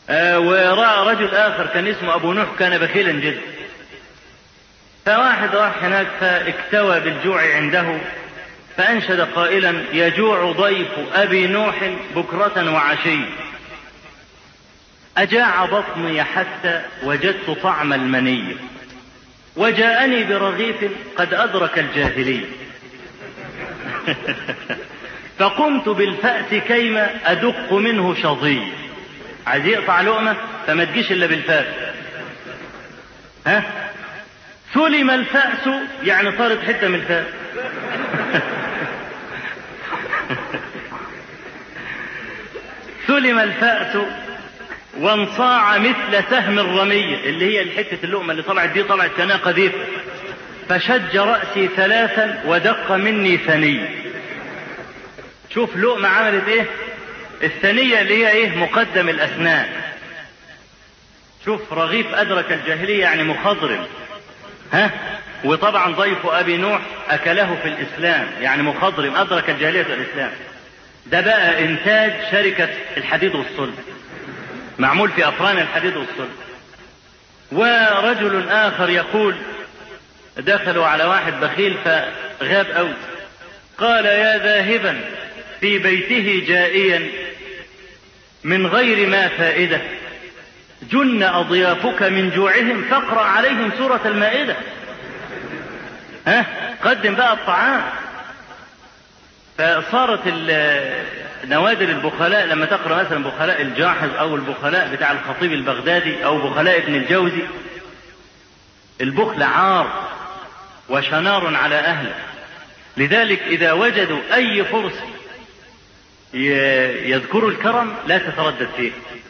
ورأى رجل آخر كان اسمه أبو نوح كان بخيلا جدا، فواحد راح هناك فاكتوى بالجوع عنده فأنشد قائلا: يجوع ضيف أبي نوح بكرة وعشي، أجاع بطني حتى وجدت طعم المني، وجاءني برغيف قد أدرك الجاهلي، فقمت بالفأس كيما أدق منه شظي. عايز يقطع لقمة فما تجيش إلا بالفأس. ثلم الفأس يعني طارت حتة من الفأس. ثلم الفأس وانصاع مثل سهم الرمية، اللي هي الحتة اللقمة اللي طلعت دي طلعت كأنها قذيفة، فشج رأسي ثلاثا ودق مني ثني. شوف لقمة عملت ايه؟ الثنية اللي هي ايه؟ مقدم الأسنان. شوف رغيف أدرك الجاهلية يعني مخضرم، وطبعا ضيف أبي نوح أكله في الإسلام يعني مخضرم أدرك الجاهلية في الإسلام. ده بقى إنتاج شركة الحديد والصلب، معمول في أفران الحديد والصلب. ورجل آخر يقول: دخلوا على واحد بخيل فغاب أوي، قال: يا ذاهبا في بيته جائيا من غير ما فائدة، جن أضيافك من جوعهم فاقرأ عليهم سورة المائدة. قدم بقى الطعام. فصارت نوادر البخلاء لما تقرأ مثلا بخلاء الجاحظ أو البخلاء بتاع الخطيب البغدادي أو بخلاء ابن الجوزي، البخل عار وشنار على أهله. لذلك إذا وجدوا أي فرصة يذكروا الكرم لا تتردد فيه.